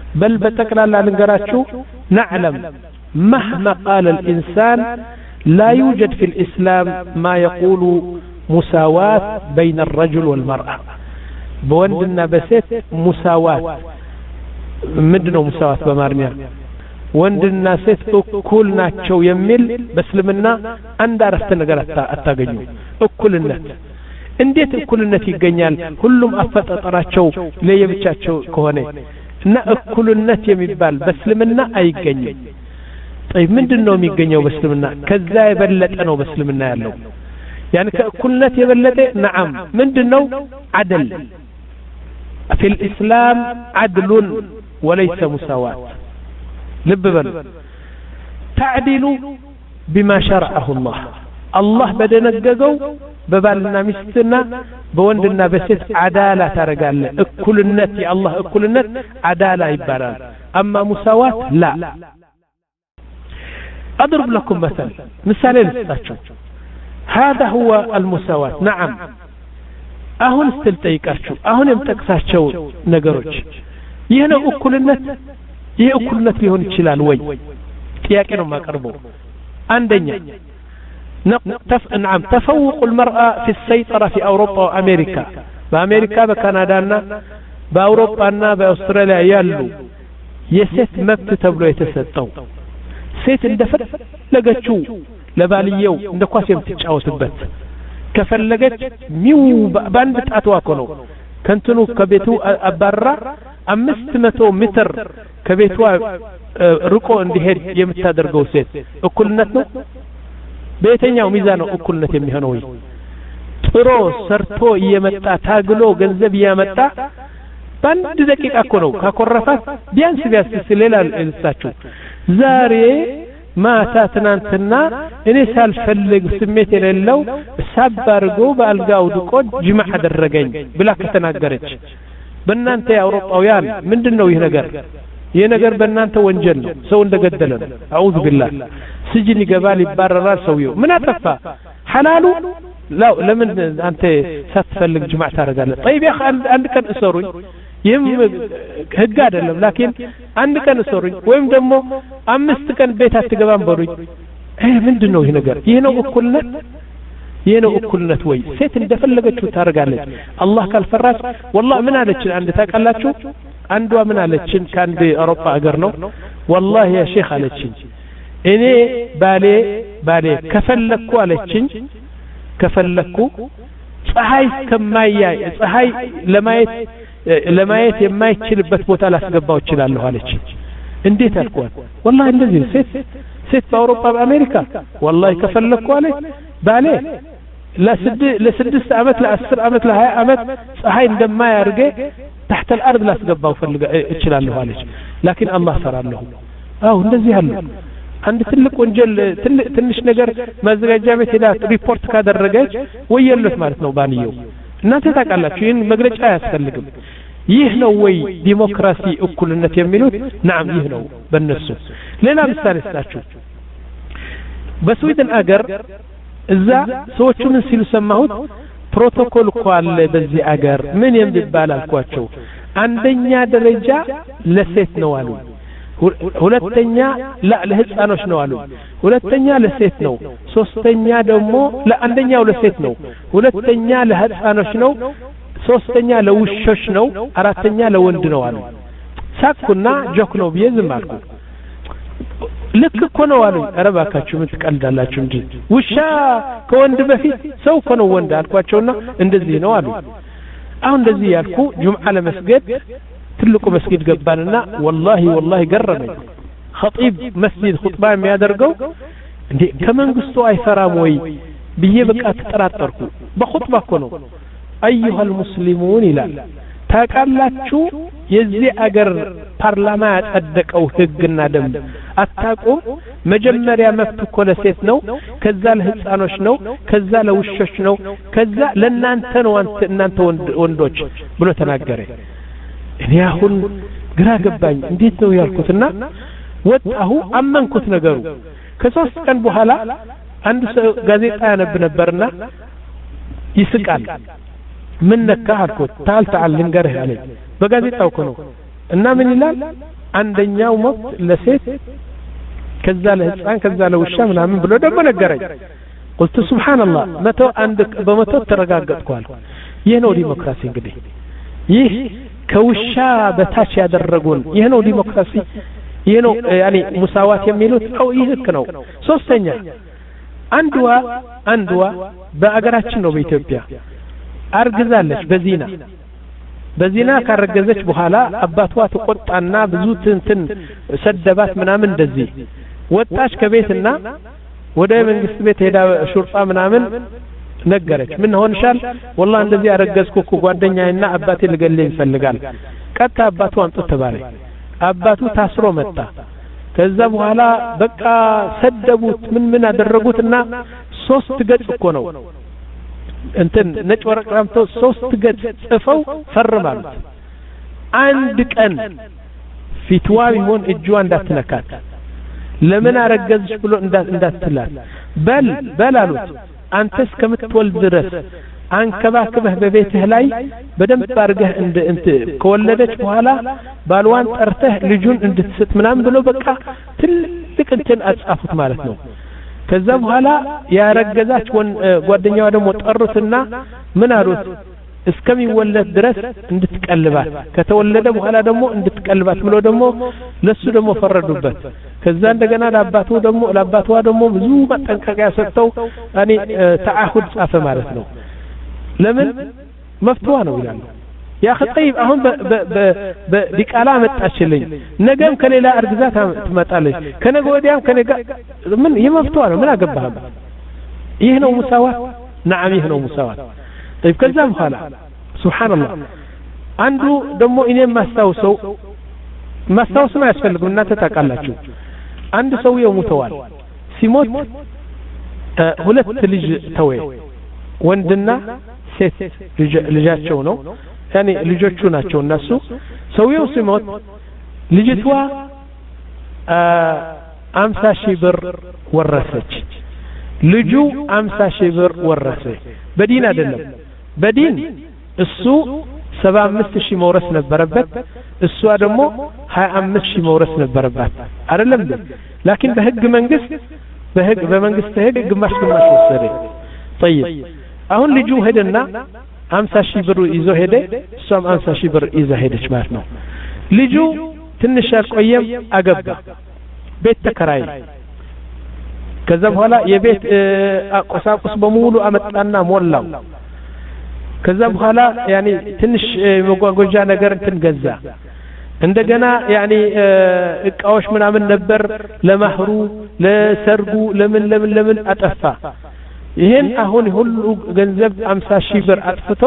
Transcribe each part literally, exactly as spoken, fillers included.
بل بتقلال لنقراتشو نعلم مهما قال الإنسان لا يوجد في الإسلام ما يقول مساواة بين الرجل والمرأة بوندنا بسيت مساواة مدنو مساواة بمارنيا وندنا ست أكلنا تشو يميل بس لمنا عند عرفت نقرأت أتاقنيو أكلنا انديت أكلنا تيقنيال كلهم أفت أطراتشو ليه بيتشاتشو كهوني نا أكلنا يميبال بس لمنا أي قنيو طيب من دنو ميقنيو بس لمنا كذا يبلت أنو بس لمنا يالو يعني كأكلنا يبلت نعم من دنو عدل في الإسلام عدل وليس مساواة لببن تعدل بما شرعه الله الله بدنققو ببالنا مستنا بوندنا بسيت عدالة ترقال اكل النت يا الله اكل النت عدالة يباران اما مساواة لا. اضرب لكم مثل مثال لستاتشو هذا هو المساواة. نعم اهون استلتيكاتشو اهون يمتكساتشو نقروش يهنا اكل النت ይህ እኩልነት ሊሆን ይችላል ወይ ጥያቄ ነው ማቀርበው አንደኛ نعم تفوق المرأة في السيطرة في أوروبا وأمريكا بأمريكا بكندا بأوروبا بأستراليا يالو يسيت مبت تبلو يتسطو سيت اندفر لقتشو لباليو اندكواس يمتجعو تبت كفلقت ميو باندت أتواكنو كنتنو كبيتو أبرا أمست متو متر كبيتو ركو اندهر يمتادرقو سيت اكلنتنو بيتنياو ميزانو اكلنت يميهنوي ጥሮ ሰርቶ እየመጣ ታግሎ ገንዘብ ያመጣ በአንድ ደቂቃ እኮ ነው ካኮረፋት ቢያንስ ቢያንስ ስለላል እንሳችሁ ዛሬ ማታ ትናንትና እኔ ሳልፈልግ ስሜት የሌለው ሳባርጎ በአልጋው ድቆ ጅማዕ አደረገኝ ብላ ከተናገረች በእናንተ የአውሮፓውያን ምንድነው ይሄ ነገር? ይሄ ነገር በእናንተ ወንጀል ነው። ሰው እንደገደለ ነው። አዑዙ ቢላህ ስጅን ይገባል ይባረራል ሰውየው ምን አጠፋ? ሐላሉ لا لمن أنت ستفلق جماعة رجال طيب يا أخي عندك أسرون يم هجادة لهم لكن عندك أسرون ويم دمو أمست كان بيتها تجابان بروي إيه من دونه هنا جار ينو أكلنا ينو أكلنا توي سيت ندفلق شو ترجال الله كالفراش والله من هذا الشيء عند تاك الله شو عنده من هذا الشيء كان بأوروبا أجرنو والله يا شيخ على الشيء إني بالي بالي كفلكوا على الشيء ከፈለኩ ፀሐይ ከማያ ፀሐይ ለማየት ለማየት የማይችልበት ቦታ ላስገባው ይችላል አለች። እንዴት አልኳት? والله እንደዚህ ሴት ሴት በአውሮፓ በአሜሪካ والله ከፈለኩ አለ ባለ ለስድ ለስድስት አመት ለአስር አመት ለሃያ አመት ፀሐይ እንደማያርገ تحت الارض ላስገባው ፈልጋ ይችላል አለች። لكن الله ሰራለሁ። አው እንደዚህ አለ አንድ ትልቅ ወንጀል ትንሽ ነገር ማዘጋጃ ቤት ሄዳ ሪፖርት ካደረገች ወየለት ማለት ነው ባንየው። እናንተ ታውቃላችሁ ይሄን መግለጫ አያስፈልግም። ይህ ነው ወይ ዲሞክራሲ እኩልነት የሚሉት? نعم ይህ ነው በእነሱ። ሌላ ምሳሌ ስጣችሁ። በስዊድን አገር እዛ ሰዎቹ ምን ሲሉ ሰማሁት? ፕሮቶኮል እኮ አለ በዚህ አገር ምን የሚባል አልኳቸው። አንደኛ ደረጃ ለሴት ነው አሉ። ሁለተኛ ለህፃኖች ነው አሉ። ሁለተኛ ለሴት ነው። ሶስተኛ ደግሞ ለአንደኛው ለሴት ነው። ሁለተኛ ለህፃኖች ነው። ሶስተኛ ለውሾች ነው። አራተኛ ለወንድ ነው አሉ። ሳኩና ጆክ ነው ቢዝም አልኩ። ልክ እኮ ነው አሉ። ኧረ እባካችሁ ምን ትቀልዳላችሁ እንጂ ውሻ ከወንድ በፊት ሰው እኮ ነው ወንድ አልኳቸውና እንደዚህ ነው አሉ። አሁን እንደዚህ ያልኩ ጁምዓ ለመስገድ ትልቁ መስጊድ ገባንና والله والله ገረመኝ። ኸጢብ መስጊድ ኹጥባ የሚያደርገው እንዴ ከመንግስቱ አይፈራም ወይ ብዬ በቃ ተጠራጠርኩ። በኹጥባ እኮ ነው ايها المسلمون ይላል። ታውቃላችሁ የዚህ አገር ፓርላማ ያጸደቀው ህግና ደንብ አታውቁም? መጀመሪያ መብት እኮ ለሴት ነው፣ ከዛ ለህፃኖች ነው፣ ከዛ ለውሾች ነው፣ ከዛ ለእናንተ ነው እናንተ ወንዶች ብሎ ተናገረ። እኔ አሁን ግራ ገባኝ። እንዴት ነው ያልኩትና ወጣሁ አመንኩት ነገሩ። ከሶስት ቀን በኋላ አንድ ሰው ጋዜጣ ያነብ ነበርና ይስቃል። ምን ነካ አልኩት። ታል ታል ልንገርህ አለኝ። በጋዜጣው እኮ ነው እና ምን ይላል አንደኛው መብት ለሴት ከዛ ለህፃን ከዛ ለውሻ ምናምን ብሎ ደግሞ ነገረኝ قلت سبحان الله መቶ አንድ በመቶ ተረጋግጥኳል ይህ ነው ዲሞክራሲ እንግዲህ ይህ ከውሻ በታች ያደረጉን ይህ ነው ዲሞክራሲ ይህ ነው ያኒ ሙሳዋት የሚሉት አው ይህ ህክ ነው ሶስተኛ አንድዋ አንድዋ በአገራችን ነው በኢትዮጵያ አርግዛለች በዚና በዚና ካረገዘች በኋላ አባቷ ተቆጣና ብዙ ትንትን ሰደባት ምናምን እንደዚህ ወጣች ከቤትና ወደ መንግስት ቤት ሄዳ ሹርጣ ምናምን ነገረች ምን ሆንሻል والله እንደዚህ አረገዝኩ እኮ ጓደኛዬና አባቴ ልገለኝ ይፈልጋል ቀጣ አባቱ አምጥቶ ተባለ አባቱ ታስሮ መጣ ከዛ በኋላ በቃ ሰደቡት ምን ምን አደረጉትና ሶስት ገጽ እኮ ነው እንትን ነጭ ወረቀት አምጥቶ ሶስት ገጽ ጽፈው ፈርማሉ አንድ ቀን ፊትዋ ቢሆን እጇ እንዳትነካት ለምን አረገዝሽ ብሎ እንዳትላት በል በላሉት አንተ እስከምትወልድ ድረስ አንከባክበህ በቤትህ ላይ በደንብ አድርገህ እንደ እንት ከወለደች በኋላ ባልዋን ጠርተህ ልጁን እንድትስጥ ምናምን ብሎ በቃ ትልቅ እንትን አጻፉት ማለት ነው ከዛ በኋላ ያረገዛች ጓደኛዋ ደግሞ ጠሩትና ምን አሉት እስከሚወለድ ድረስ እንድትቀልባት ከተወለደ በኋላ ደግሞ እንድትቀልባት ብሎ ደግሞ ለሱ ደግሞ ፈረዱበት ከዛ እንደገና ለአባቱ ደግሞ ለአባቷ ደግሞ ብዙ ማጠንቀቂያ ሰጥተው እኔ ተዓሁድ ጻፈ ማለት ነው ለምን መፍትዋ ነው ይላል ያ خطيب አሁን በዲቃላ መጣችልኝ ነገም ከሌላ አርግዛት ትመጣለች ከነገ ወዲያም ከነገ ምን ይመፍትዋ ነው ምን አገባህ ይሄ ነው ሙሳዋት نعم ይሄ ነው ሙሳዋት طيب ከዛ በኋላ سبحان الله አንዱ ደግሞ እኔ ማስታውሰው ማስታወስ ነው ያስፈልገው እናንተ ታውቃላችሁ አንድ ሰው የሞተዋል ሲሞት ሁለት ልጅ ተወ ወንድና ሴት ልጃቸው ነው ያኔ ልጆቹ ናቸው እነሱ ሰውየው ሲሞት ልጅቷ አምሳ ሺህ ብር ወረሰች ልጁ አምሳ ሺህ ብር ወረሰ በዲን አይደለም በዲን እሱ ሰባ አምስት ሺህ መውረስ ነበረበት እሷ ደግሞ ሀያ አምስት ሺህ መውረስ ነበረባት አይደለም لكن በህግ መንግስት በህግ በመንግስት ህግ ግማሽ ግማሽ ወሰደ طيب አሁን ልጁ ሄደና አምሳ ሺህ ብር ይዞ ሄደ እሷም አምሳ ሺህ ብር ይዛ ሄደች ማለት ነው ልጁ ትንሽ አቆየም አገባ ቤት ተከራይ ከዛ በኋላ የቤት አቆሳቁስ በሙሉ አመጣና ሞላው ከዛ በኋላ ያኒ ትንሽ መጓጓዣ ነገር እንትን ገዛ እንደገና ያኒ እቃዎች ምናምን ነበር ለማህሩ ለሰርጉ ለምን ለምን ለምን አጠፋ ይሄን አሁን ሁሉ ገንዘብ አምሳ ሺህ ብር አጥፍቶ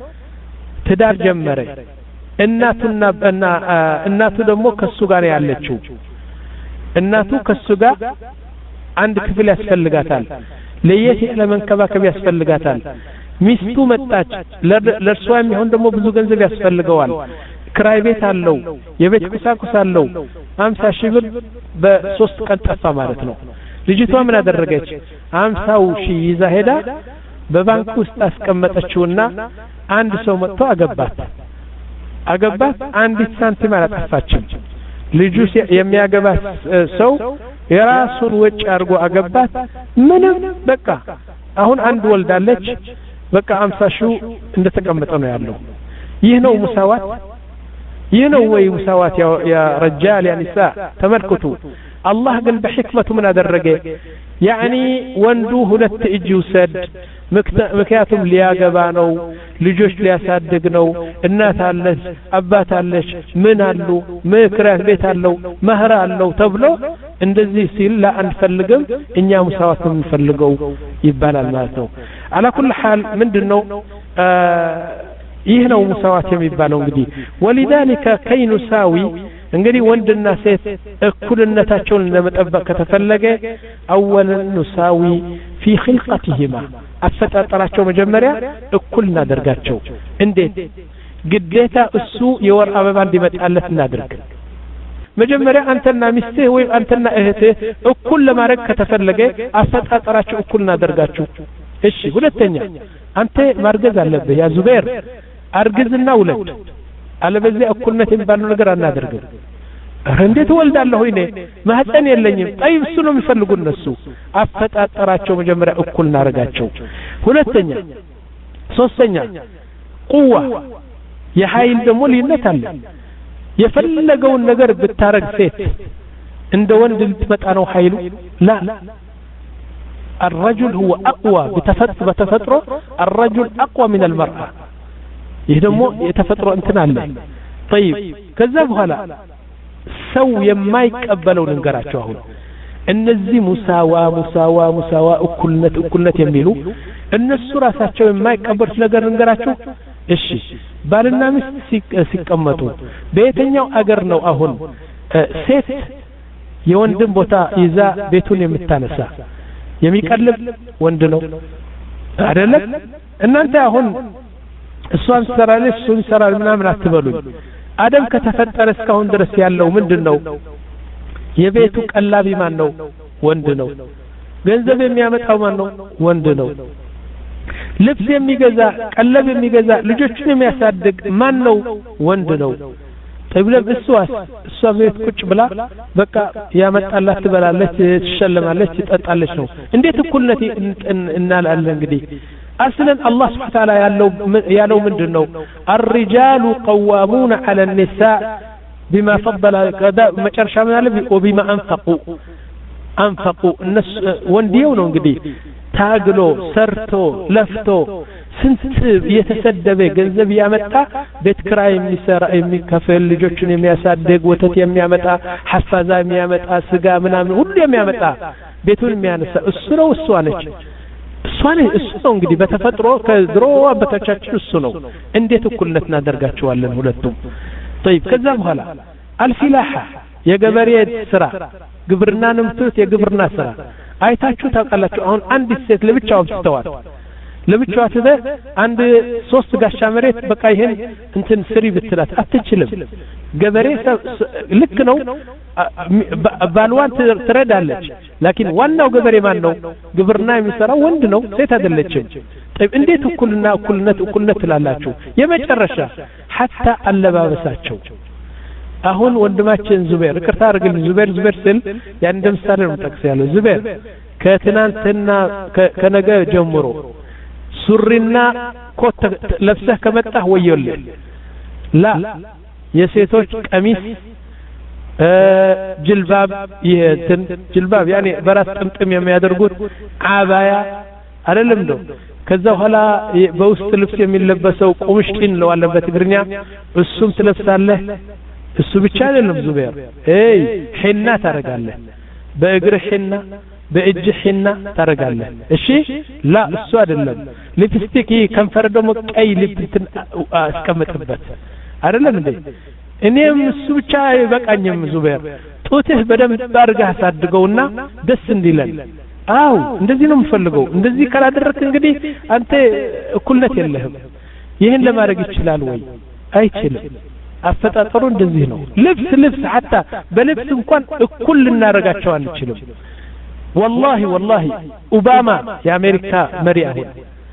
ትዳር ጀመረ እናቱና እና እናቱ ደግሞ ከሱ ጋር ያለችው እናቱ ከሱ ጋር አንድ ክፍል ያስፈልጋታል ለየት ለመንከባከብ ያስፈልጋታል ሚስቱ መጣች ለርሷ የሚሆን ደግሞ ብዙ ገንዘብ ያስፈልገዋል ክራይ ቤት አለው የቤት ቁሳቁስ አለው አምሳ ሺህ ብር በሶስት ቀን ጠፋ ማለት ነው ልጅቷ ምን አደረገች አምሳው ሺህ ይዛ ሄዳ በባንክ ውስጥ አስቀመጠችውና አንድ ሰው መጥቶ አገባት አገባት አንዲት ሳንቲም አላጠፋችም ልጁ የሚያገባ ሰው የራሱን ወጪ አድርጎ አገባት ምንም በቃ አሁን አንድ ወልዳለች በቃ አምሳ ሺህ እንደተቀመጠ ነው ያለው ይህ ነው ሙሳዋት ይህ ነው ወይ ሙሳዋት ያ ረጃል ያ ኒሳ ተመልከቱ አላህ ግን በሕክመቱ ምን አደረገ ያኒ ወንዱ ሁለት እጅ ውሰድ ምክንያቱም ሊያገባ ነው ልጆች ሊያሳድግ ነው እናት አለች አባት አለች ምን አሉ ምክራት ቤት አለው መህር አለው ተብሎ እንደዚህ ሲል ለአንፈልግም እኛ ሙሳዋት እንፈልገው ይባላል ማለት ነው على كل حال ምንድነው ይህ ነው ሙሳዋት የሚባለው እንግዲህ ولذلك كي نساوي እንግዲህ ወንድና ሴት እኩልነታቸውን ለመጠበቅ ከተፈለገ اولا نساوي في خلقتهما አፈጣጠራቸው መጀመሪያ እኩል እናደርጋቸው እንዴት ግዴታ እሱ የወር አበባ እንዲመጣለት እናደርግ መጀመሪያ አንተና ሚስትህ ወይ አንተና እህትህ እኩል ለማድረግ ከተፈለገ አፈጣጠራቸው እኩል እናደርጋቸው እሺ ሁለተኛ አንተ ማርገዝ አለብህ ያ ዙበይር አርግዝና ውለድ አለበዚያ እኩልነት የሚባለው ነገር አናደርግም። እንዴት ወልዳለሁ እኔ ማህፀን የለኝም። طيب እሱ ነው የሚፈልጉ እነሱ። አፈጣጠራቸው መጀመሪያ እኩል እናረጋቸው። ሁለተኛ ሶስተኛ ቁዋ የኃይል ደግሞ ልዩነት አለ። የፈለገውን ነገር ብታረግ ሴት እንደ ወንድ ልትመጣ ነው ኃይሉ ላ الرجل هو اقوى بتفطر بتفطر الرجل اقوى من المرأة ይህ ደግሞ የተፈጥሮ እንትን አለ طيب ከዛ በኋላ ሰው የማይቀበለው ነገራቸው አሁን እነዚህ ሙሳዋ ሙሳዋ ሙሳዋ እኩልነት እኩልነት የሚሉ እነሱ ራሳቸው የማይቀበሉት ነገር ነገራቸው እሺ ባልና ሚስት ሲቀመጡ በየትኛው አገር ነው አሁን ሴት የወንድም ቦታ ይዛ ቤቱን የምታነሳ የሚቀልብ ወንድ ነው አይደለም እናንተ አሁን እሷን ሰራለች እሱን ሰራል ምናምን አትበሉኝ አደም ከተፈጠረ እስካሁን ድረስ ያለው ምንድነው የቤቱ ቀላቢ ማን ነው ወንድ ነው ገንዘብ የሚያመጣው ማን ነው ወንድ ነው ልብስ የሚገዛ ቀለብ የሚገዛ ልጆችን የሚያሳድግ ማን ነው ወንድ ነው ተብለም እሷስ እሷ ቤት ቁጭ ብላ በቃ ያመጣላት ትበላለች ትሸለማለች ትጠጣለች ነው እንዴት እኩልነት እናላለን እንግዲህ اصلا الله سبحانه وتعالى ያለው ያለው ምንድነው الرجال قوامون على النساء بما فضل كذا መጨረሻ ምን አለ وبما انفقوا انفقوا الناس ወንዲው ነው እንግዲህ ታግሎ ሰርቶ ለፍቶ ስንት የተሰደበ ገንዘብ ያመጣ ቤት ክራይ የሚሰራ የሚከፈል ልጆችን የሚያሳድግ ወተት የሚያመጣ ሐፋዛ የሚያመጣ ስጋ ምናምን ሁሉ የሚያመጣ ቤቱን የሚያነሳ እሱ ነው እሷ ነች እሷ ነች እሱ ነው እንግዲህ በተፈጥሮ ከድሮ አባቶቻችን እሱ ነው እንዴት እኩልነት እናደርጋቸዋለን ሁለቱም طيب ከዛ በኋላ الفلاحة የገበሬ ስራ ግብርና ነው የምትሉት የግብርና ስራ አይታችሁ ታውቃላችሁ አሁን አንድ ሴት ለብቻው ብትተዋት ለብቻዋ ትደ አንድ ሶስት ጋሻ መሬት በቃ ይሄን እንትን ስሪ ብትላት አትችልም ገበሬ ልክ ነው ባልዋን ትረዳለች ላኪን ዋናው ገበሬ ማን ነው ግብርና የሚሰራው ወንድ ነው ሴት አይደለችም طيب እንዴት እኩልና እኩልነት እኩልነት ትላላችሁ የመጨረሻ حتى አለባበሳቸው አሁን ወንድማችን ዙቤር ይቅርታ አድርግልኝ ዙቤር ዙቤር ስል ያን ደምሳሌ ነው ተጠቅሰያለሁ ዙቤር ከትናንትና ከነገ ጀምሮ ሱሪና ኮት ለብሰህ ከመጣህ ወየልህ ላ የሴቶች ቀሚስ ጅልባብ ይሄን ጅልባብ ያኔ በራስ ጥምጥም የሚያደርጉት አባያ አይደለም ነው ከዛ በኋላ በውስጥ ልብስ የሚለበሰው ቁምሽጢን ነው አለበት ግርኛ እሱም ትለብሳለህ እሱ ብቻ አይደለም ዙቤር ኤይ ሒና ታረጋለህ በእግር ሒና በእጅ ሒና ታረጋለህ እሺ ላ እሱ አይደለም ሊፕስቲክ ከንፈር ደግሞ ቀይ ሊፕስቲክ አስቀምጥበት አይደለም እንዴ እኔም እሱ ብቻ አይበቃኝም ዙቤር ጡትህ በደንብ አድርገህ አሳድገውና ደስ እንዲለን አው እንደዚህ ነው የምፈልገው እንደዚህ ካላደረክ እንግዲህ አንተ እኩልነት የለህም ይሄን ለማድረግ ይችላል ወይ አይችልም አፈጣጠሩ እንደዚህ ነው ልብስ ልብስ حتى በልብስ እንኳን እኩል ልናረጋቸው አንችልም والله والله اوباما የአሜሪካ መሪ አሁን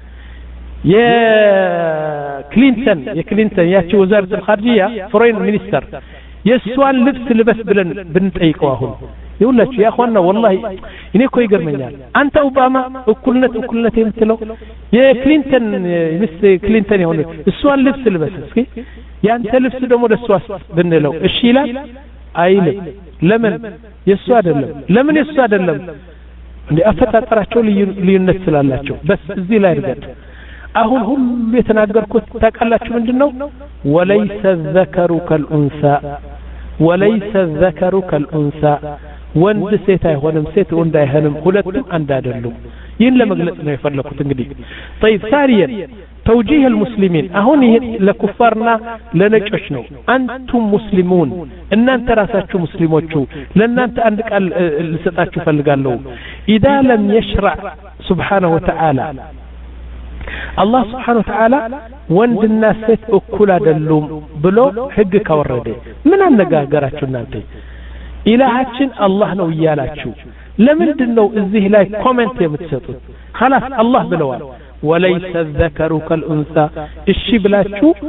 የክሊንተን የክሊንተን ያቺ ወዛረት الخارجيه ፎሬን ሚኒስተር የሷን ልብስ ልበስ ብለን ብንጠይቀው አሁን ይውላችሁ ያ ኹዋና والله እኔ እኮ ይገርመኛል አንተ ኦባማ እኩልነት እኩልነት የምትለው የክሊንተን ሚስ ክሊንተን የሆነ እሷን ልብስ ልበስ እስኪ ያንተ ልብስ ደግሞ ደስዋስ ብንለው እሺ ይላል አይልም ለምን የሱ አይደለም ለምን የሱ አይደለም እንዴ አፈጣጠራቸው ልዩነት ስላላቸው በስ እዚህ ላይ እርገጥ አሁን ሁሉ የተናገርኩት ታቃላችሁ ምንድነው ወለይሰ الذكر كالانثى وليس الذكر كالانثى ወንድ ሴት አይሆንም ሴት ወንድ አይሆንም ሁለቱም አንድ አይደሉም ይህን ለመግለጽ ነው የፈለኩት እንግዲህ طيب ثانيا توجيه المسلمين አሁን ይሄ ለኩፋርና ለነጮች ነው አንቱም ሙስሊሙን እናንተ ራሳችሁ ሙስሊሞቹ ለእናንተ አንድ ቃል ልሰጣችሁ ፈልጋለሁ اذا لم يشرع سبحانه وتعالى الله سبحانه وتعالى ወንድና ሴት እኩል አይደሉም ብሎ ህግ ካወረደ ምን አነጋገራችሁ እናንተ ኢላሃችን አላህ ነው ይያላችሁ ለምንድነው እዚህ ላይ ኮሜንት የምትሰጡት خلاص አላህ ብለዋል وليس الذكر كالانثى እሺ ብላችሁ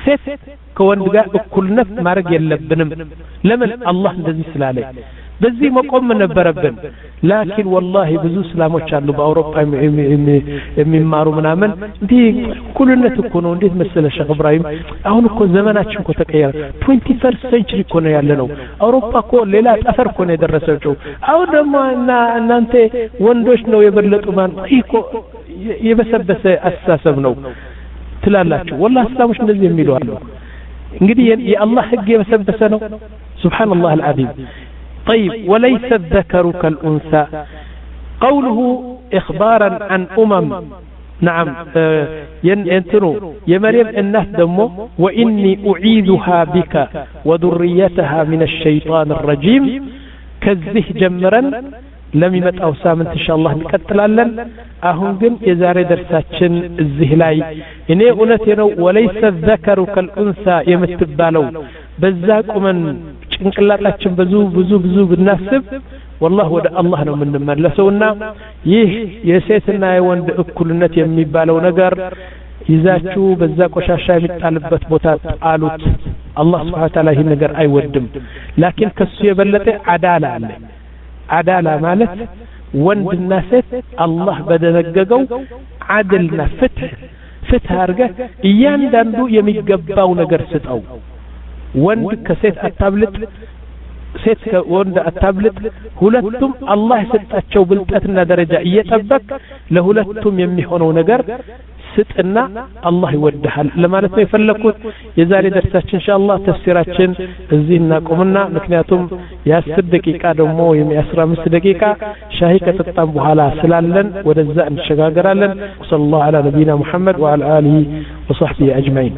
ሴት ከወንድ ጋር እኩልነት ማድረግ የለብንም ለምን አላህ እንደዚህ ስላለ በዚህ መቆም ነበረብን ላኪን والله ብዙ እስላሞች አሉ በአውሮፓ የሚማሩ ምናምን እንዴ እኩልነት እኮ ነው እንዴት መሰለ ሼክ ኢብራሂም አሁን እኮ ዘመናችን እኮ ተቀየረ twenty-first century እኮ ነው ያለነው አውሮፓ እኮ ሌላ ጠፈር እኮ ነው የደረሰችው አሁን ደግሞ እና እናንተ ወንዶች ነው የበለጡ ማን እኮ የበሰበሰ አስተሳሰብ ነው ትላላችሁ والله እስላሞች እንደዚህ የሚሉ አሉ እንግዲህ የአላህ ህግ የበሰበሰ ነው ሱብሃንአላህ አልዓዚም طيب وليس الذكر كالأنثى قوله إخبارا عن أمم نعم ينتنو يا مريم الناس دمو وإني أعيذها بك وذريتها من الشيطان الرجيم كذه جمرا لم يمت أوسام إن شاء الله نكتلالن أهون جن يزار درساتشن الزهلاي إني أنتنو وليس الذكر كالأنثى يمتبالو بزاك ومن ጭንቅላታችን ብዙ ብዙ ብዙ ብናስብ والله ወደ አላህ ነው የምንመለሰውና ይህ የሴትና የወንድ እኩልነት የሚባለው ነገር ይዛችሁ በዛ ቆሻሻ የሚጣልበት ቦታ ጣሉት አላህ Subhanahu Wa Ta'ala ይህ ነገር አይወድም ላኪን ከሱ የበለጠ አዳላ አለ አዳላ ማለት ወንድና ሴት አላህ በደነገገው አድልና ፍትህ ፍትህ አርገ እያንዳንዱ የሚገባው ነገር ስጠው ወንድ ከሴት አታብልጥ ሴት ከወንድ አታብልጥ ሁለቱም አላህ የሰጣቸው ብልጠትና ደረጃ እየጠበቅ ለሁለቱም የሚሆነው ነገር ስጥና አላህ ይወድሃል ለማለት ነው የፈለኩት የዛሬ ደርሳችን ኢንሻአላህ ተፍሲራችን እዚህ እናቆምና ምክንያቱም የ10 ደቂቃ ደግሞ የ15 ደቂቃ ሻሂ ከጠጣን በኋላ ስላለን ወደዛ እንሸጋገራለን ሰለላሁ ዐላ ነቢይና ሙሐመድ ወዐላ አሊሂ ወصحبه አጅማኢን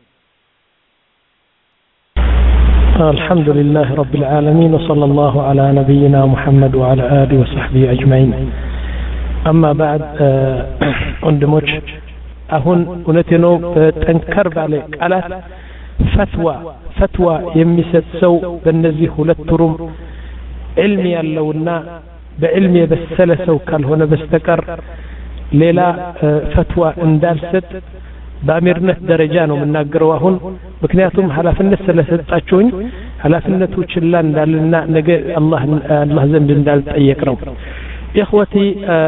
الحمد لله رب العالمين وصلى الله على نبينا محمد وعلى آله وصحبه أجمعين أما بعد عندموش أهون ونتنو تنكر عليك على فتوى فتوى يمسد سو بالنزيه للترم علمي اللونا بعلمي بالسلسة وكان هنا بستكر ليلا فتوى اندالست በአሚርነት ደረጃ ነው የምናገረው አሁን ምክንያቱም ሐላፍነት ስለሰጣችሁኝ ሐላፍነቱ ችላ እንዳልና ነገ አላህ አላህ ዘንድ እንዳልጠየቅ ነው اخوتي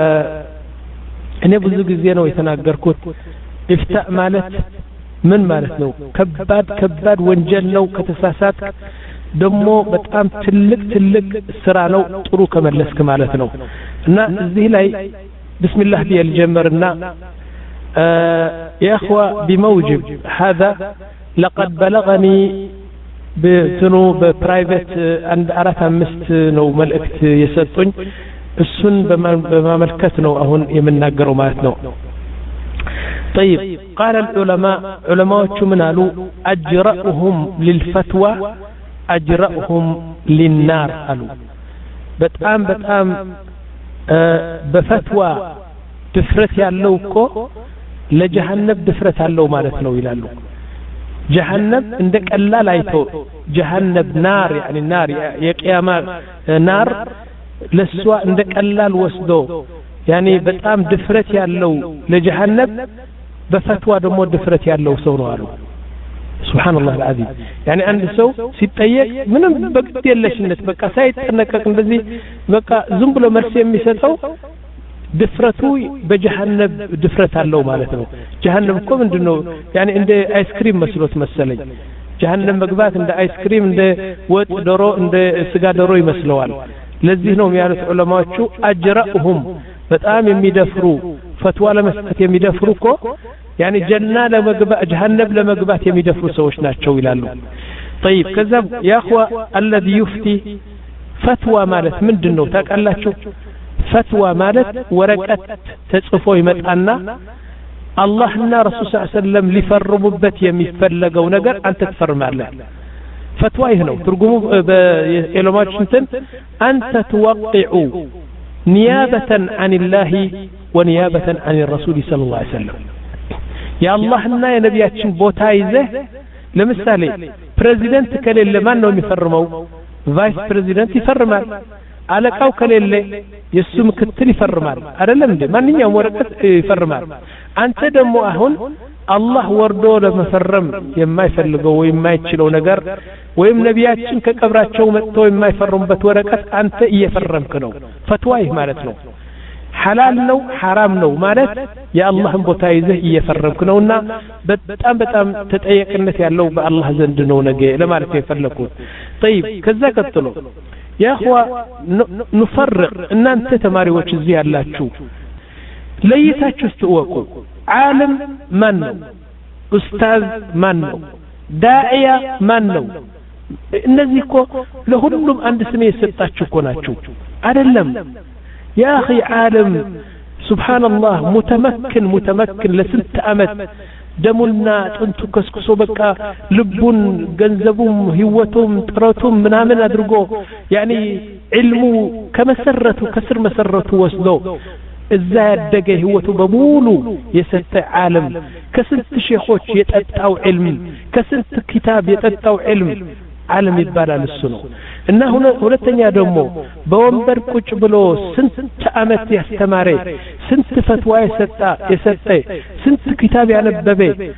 እኔ ብዙ ጊዜ ነው የተናገርኩት ኢፍታእ ማለት ምን ማለት ነው ከባድ ከባድ ወንጀል ነው ከተሳሳት ደግሞ በጣም ትልቅ ትልቅ ስራ ነው ጥሩ ከመለስክ ማለት ነው እና እዚህ ላይ ቢስሚላህ ቢል ጀመርና آه يا أخوة بموجب هذا لقد بلغني بتنو ببرايفت عند أراتا مست نو ملكت يسطن السن بما ملكتنا أهون يمنا قرماتنا طيب قال العلماء علماء شو منالو أجرأهم للفتوى أجرأهم للنار قالوا بتأم بتأم آه بفتوى دفرت ያለው እኮ ለጀሃነም ድፍረት አለው ማለት ነው ይላሉ ጀሃነም እንደ ቀላል አይቶ ጀሃነም ናር يعني ናር የቂያማ ናር ለሷ እንደ ቀላል ወስዶ يعني በጣም ድፍረት ያለው ለጀሃነም በፈትዋ ደግሞ ድፍረት ያለው ሰው ነው አሉ سبحان الله العظيم يعني አንድ ሰው ሲጠየቅ ምንም በግድ የለሽነት በቃ ሳይጠነቀቅ እንደዚህ በቃ ዝም ብሎ መልስ የሚሰጠው ድፍረቱ በጀሃነም ድፍረት አለው ማለት ነው ጀሃነም እኮ ምንድነው يعني እንደ አይስክሪም መስሎት መሰለኝ ጀሃነም መግባት እንደ አይስክሪም እንደ ወጥ ዶሮ እንደ ስጋ ዶሮ ይመስለዋል ለዚህ ነው የሚያሉት ዑለማዎቹ አጅራኡሁም በጣም የሚደፍሩ ፈትዋ ለመስጠት የሚደፍሩ እኮ يعني ጀና ለመግባት ጀሃነም ለመግባት የሚደፍሩ ሰዎች ናቸው ይላሉ طيب ከዛ يا اخوا الذي يفتي فتوى ማለት ምንድነው ታውቃላችሁ فتوى ማለት ወረቀት ተጽፎ ይመጣና አላህና ረሱል ሰለላሁ ዐለይሂ ወሰለም ሊፈርሙበት የሚፈለገው ነገር አንተ ትፈርማለህ فتوى ይህ ነው ትርጉሙ በዕለማዎች እንትን አንተ توقع نيابة عن الله ونيابة عن الرسول صلى الله عليه وسلم يا اللهنا يا نبياتችን ቦታ ይዘህ ለምሳሌ ፕሬዚደንት ከሌለ ማን ነው የሚፈርመው ቫይስ ፕሬዚደንት ይፈርማል አለቃው ከሌለ የሱ ምክትል ይፈርማል አይደለም እንዴ ማንኛውም ወረቀት ይፈርማል አንተ ደግሞ አሁን አላህ ወርዶ ለመፈረም የማይፈልገው ወይ የማይችለው ነገር ወይም ነቢያችን ከቀብራቸው መጥተው የማይፈርሙበት ወረቀት አንተ እየፈረምክ ነው ፈትዋ ይህ ማለት ነው ሐላል ነው ሐራም ነው ማለት የአላህን ቦታ ይዘህ እየፈረምክ ነውና በጣም በጣም ተጠያቂነት ያለው በአላህ ዘንድ ነው ነገ ለማለት የፈለኩት طيب ከዛ ቀጥሎ يا اخوا نفرق ان انت ተማሪዎች እዚህ ያላችሁ ለይታችሁ ተወቁ ዓለም ማን ነው ኡስታዝ ማን ነው ዳኢያ ማን ነው እነዚህ እኮ ለሁሉም አንድ ስም የሰጣችሁ እኮ ናችሁ አይደለም يا اخي عالم سبحان الله متمكن متمكن لست عمت دمنا ጥንቱ ከስኩሶ በቃ ልቡን ገንዘቡም ህይወቱም ጥረቱም ምናምን አድርጎ يعني علሙ ከመሰረቱ ከስር መሰረቱ ወስዶ እዛ ያደገ ህይወቱ በሙሉ የሰጠ ዓለም ከስንት ሼኾች የጠጣው علم ከስንት ኪታብ የጠጣው علم ዓለም ይባላል እሱ ነው እና ሁለተኛ ደግሞ በወንበር ቁጭ ብሎ ስንት አመት ያስተማረ ስንት ፈትዋ የሰጣ የሰጠ ስንት ኪታብ ያነበበ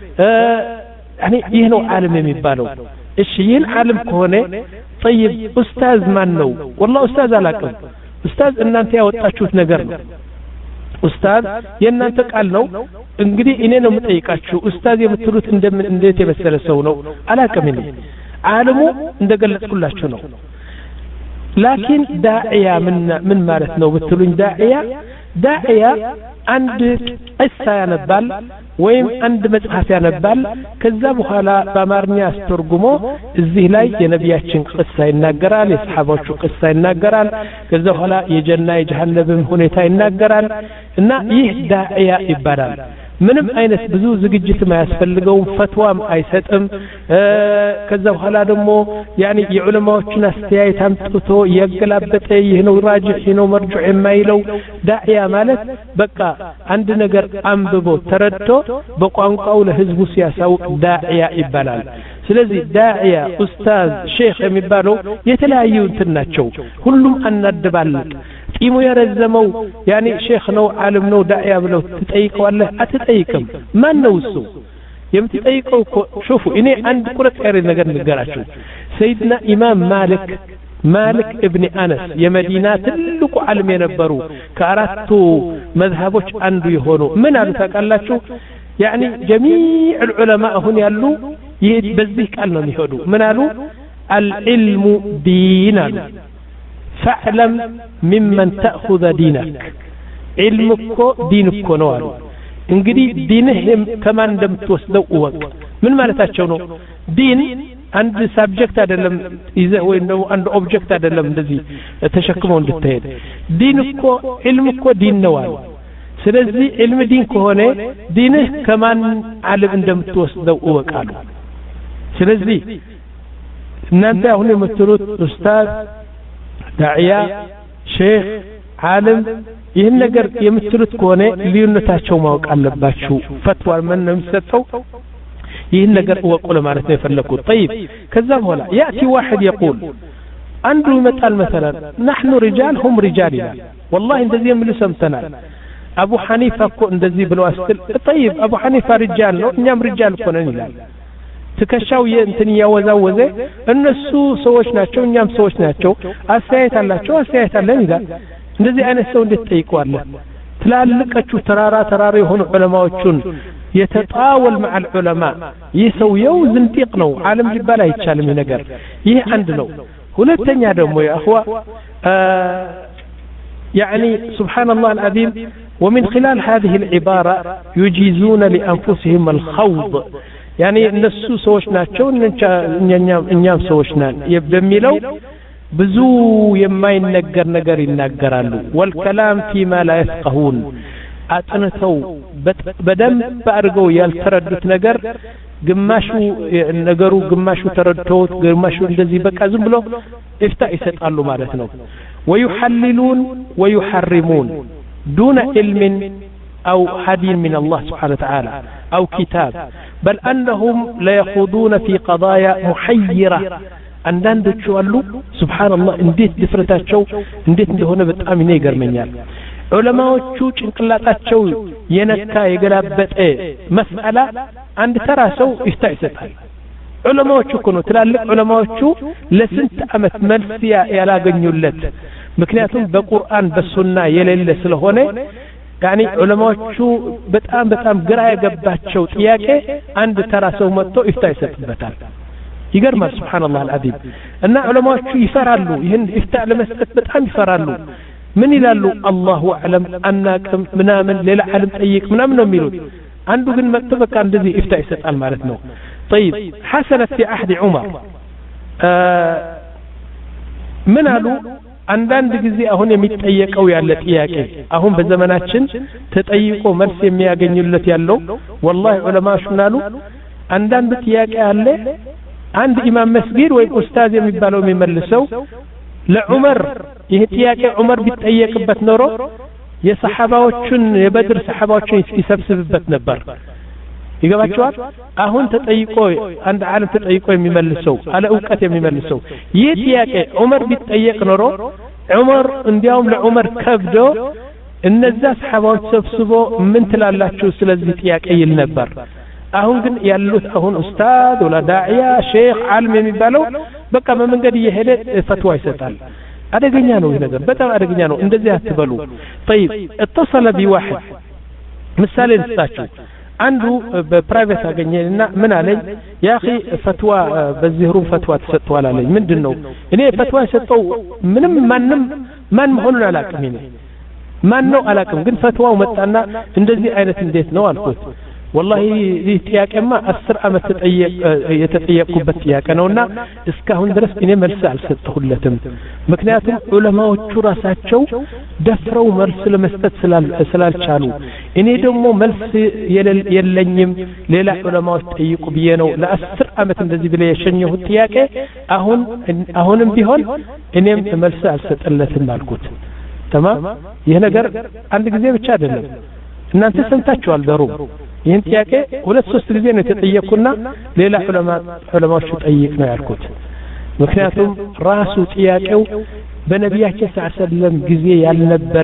يعني ይህ ነው ዓለም የሚባለው እሺ ይህን ዓለም ከሆነ طيب ኡስታዝ ማን ነው والله ኡስታዝ አላቀም ኡስታዝ እናንተ ያወጣችሁት ነገር ነው ኡስታዝ የእናንተ ቃል ነው እንግዲህ እኔ ነው የምጠይቃችሁ ኡስታዝ የምትሉት እንደምን እንዴት የመሰለ ሰው ነው አላቀም እኔ ዓለሙ እንደገለጽኩላችሁ ነው لكن داعية من من مارس نو بتقولون داعية داعية عند قصة ينبال ويم عند مصحف ينبال كذا بخلا بامارنيا استرجمو እዚህ ላይ የነቢያችን قصة ይናገራል የሰሃቦቹ قصة ይናገራል ከዛ በኋላ የጀና የጀሃነም ሁኔታ ይናገራል እና ይህ ዳዕያ ይባላል ምንም አይነት ብዙ ዝግጅት ማያስፈልገው ፈትዋም አይሰጥም ከዛ በኋላ ደግሞ يعني የዑለማዎችን አስተያየት አምጥቶ ያገላበጠ ይህ ነው ራጅህ ይህ ነው መርጁዕ የማይለው ዳዕያ ማለት በቃ አንድ ነገር አንብቦ ተረድቶ በቋንቋው ለህዝቡ ሲያሳውቅ ዳዕያ ይባላል ስለዚህ ዳዕያ ኡስታዝ ሼኽ የሚባለው የተለያዩ እንትን ናቸው ሁሉም አናደባልቅ ጢሙ የረዘመው يعني ሼኽ ነው ዓለም ነው ዳዕያ ብለው ትጠይቀዋለህ አትጠይቅም ማን ነው እሱ የምትጠይቀው شوفوا እኔ አንድ ቁርጥ ያለ ነገር ንገራችሁ ሰይድና ኢማም ማሊክ ማሊክ ኢብኑ አነስ የመዲና ትልቁ ዓለም የነበሩ ከአራቱ መዝሐቦች አንዱ የሆኑ ምን አሉ ታውቃላችሁ يعني جميع العلماء هنا ያሉ በዚህ ቃል ነው የሚሄዱ ምን አሉ العلم دين فاعلم ممن تأخذ دينك علمك دينك ነው አሉ እንግዲህ ዲንህም ከማን እንደምትወስደው ወቅ ምን ማለታቸው ነው ዲን አንድ ሳብጀክት አይደለም ይዘ ወይ ነው አንድ ኦብጀክት አይደለም እንደዚህ ተሸክመው እንድትሄድ ዲን እኮ علم እኮ ዲን ነው አሉ ስለዚህ علم ዲን ከሆነ ዲንህ ከማን ዓለም እንደምትወስደው ወቃሉ ስለዚህ እናንተ አሁን የምትሉት ኡስታዝ ዳዕያ ሼኽ ዓለም ይህን ነገር የምትሉት ከሆነ ልዩነታቸው ማወቅ አለባችሁ ፈትዋ ምን ነው የሚሰጠው ይህን ነገር ወቁ ለማለት ነው የፈለኩት طيب ከዛ በኋላ ياتي واحد يقول አንዱ ይመጣል مثلا نحن رجال هم رجال ይላል والله እንደዚህ የሚሉ ሰምተናል አቡ ሐኒፋ እኮ እንደዚህ ብለው አስተል طيب አቡ ሐኒፋ رجال ነው እኛም رجال እኮ ነን ይላል ትከሻው የእንትን ያወዛወዘ እነሱ ሰዎች ናቸው እኛም ሰዎች ናቸው አስተያየት አላቸው አስተያየት አለን ይላል እንደዚህ አይነት ሰው እንዴት ጠይቀዋለህ ትላልቀቹ ተራራ ተራራ የሆኑ ዑለማዎችን يتطاول مع العلماء يسويو زنديق ነው ዓለም ሊባል አይቻልም ነገር ይሄ አንድ ነው ሁለተኛ ደግሞ يا اخوا يعني سبحان الله العظيم ومن خلال هذه العبارة يجيزون لأنفسهم الخوض يعني እነሱ ሰዎች ናቸው እኛም ሰዎች ነን የሚለው ብዙ የማይነገር ነገር ይናገራሉ والكلام فيما لا يفقهون አጥንተው በደንብ አድርገው ያልተረዱት ነገር ግማሹ ነገሩ ግማሹ ተረድተውት ግማሹ እንደዚህ በቃ ዝም ብሎ ኢፍታ ይሰጣሉ ማለት ነው ويحللون ويحرمون دون علم أو هدي من الله سبحانه وتعالى أو كتاب بل أنهم لا يخوضون في قضايا محيرة አንዳንዶቹ አሉ ሱብሃንአላህ እንዴት ድፍረታቸው እንዴት እንደሆነ በጣም ይነገርመኛል ዑለማዎቹ ጭንቅላታቸው የነካ የገላበጠ መስአላ አንድ ተራ ሰው ይፍታ ይሰጣል ዑለማዎቹ እኮ ነው ትላልቅ ዑለማዎቹ ለስንት አመት መልስ ያላገኙለት ምክንያቱም በቁርአን በሱና የሌለ ስለሆነ ያኒ ዑለማዎቹ በጣም በጣም ግራ ያገባቸው ጥያቄ አንድ ተራ ሰው መጥቶ ይፍታ ይሰጥበታል ይገርማል ሱብሃንአላህ አልዓዚም እና ዑለማዎቹ ይፈራሉ ይህን ይፍታ ለመስጠት በጣም ይፈራሉ ምን ይላሉ አላሁ አዕለም አናቅም ምናምን ሌላ ዓለም ጠይቅ ምናምን ነው የሚሉት አንዱ ግን መጥቶ በቃ እንደዚህ ይፍታ ይሰጣል ማለት ነው طيب حسنت في عهد عمر ምን አሉ አንዳንድ ጊዜ አሁን የሚጠየቀው ያለ ጥያቄ አሁን በዘመናችን ተጠይቆ መልስ የሚያገኙለት ያለው والله ዑለማዎች ምናሉ አንዳንድ ጥያቄ አለ አንድ ኢማም መስጊድ ወይ ኡስታዝ የሚባለው የሚመልሰው ለዑመር ይሄ ጥያቄ ዑመር ቢጠየቅበት ኖሮ የሰሃባዎችን የበድር ሰሃባዎችን ይሰብስብበት ነበር ይገባቸዋል አሁን ተጠይቆ አንድ ዓለም ተጠይቆ የሚመልሰው አለ ዕውቀት የሚመልሰው ይሄ ጥያቄ ዑመር ቢጠየቅ ኖሮ ዑመር እንዲያውም ለዑመር ከብዶ እነዛ ሰሃባዎች ሰብስቦ ምን ትላላችሁ ስለዚህ ጥያቄ ይል ነበር አሁን ግን ያሉት አሁን ኡስታዝ ወላ ዳዒያ ሼክ ዓለም የሚባለው በቃ በመንገድ እየሄደ ፈትዋ ይሰጣል አደገኛ ነው ይሄ ነገር በጣም አደገኛ ነው እንደዚህ አትበሉ طيب اتصل بواحد ምሳሌ ልስጣችሁ አንዱ በፕራይቬት አገኘና ምን አለኝ ያ اخي ፈትዋ በዚህ ሩም ፈትዋ ተሰጥቷል አለኝ ምንድነው እኔ ፈትዋ የሰጠው ምንም ማንም ማን መሆኑን አላውቅም እኔ ማን ነው አላውቅም ግን ፈትዋው መጣና እንደዚህ አይነት እንዴት ነው አልኩት والله ይህ ጥያቄማ አስር አመት ተጠየቅ የተጠየቁበት ጥያቄ ነውና እስካሁን ድረስ እኔ መልስ አልሰጠሁለትም ምክንያቱም ዑለማዎቹ ራሳቸው ደፍረው መልስ ለመስጠት ስላልቻሉ እኔ ደግሞ መልስ የለኝም ሌላ ዑለማዎች ጠይቁ ብዬ ነው ለአስር አመት እንደዚህ ብለ የሸኘሁት ጥያቄ አሁን አሁንም ቢሆን እኔም መልስ አልሰጠለትም አልኩት تمام ይሄ ነገር አንድ ጊዜ ብቻ አይደለም እናንተ ሰምታችኋል ደሩ ይህን ጥያቄ ሁለት ሶስት ጊዜ ነው የተጠየቁና ሌላ ዑለማ ዑለማዎች ጠይቅ ነው ያልኩት ምክንያቱም ራሱ ጥያቄው በነቢያችን ሰለላሁ ዐለይሂ ወሰለም ጊዜ ያልነበረ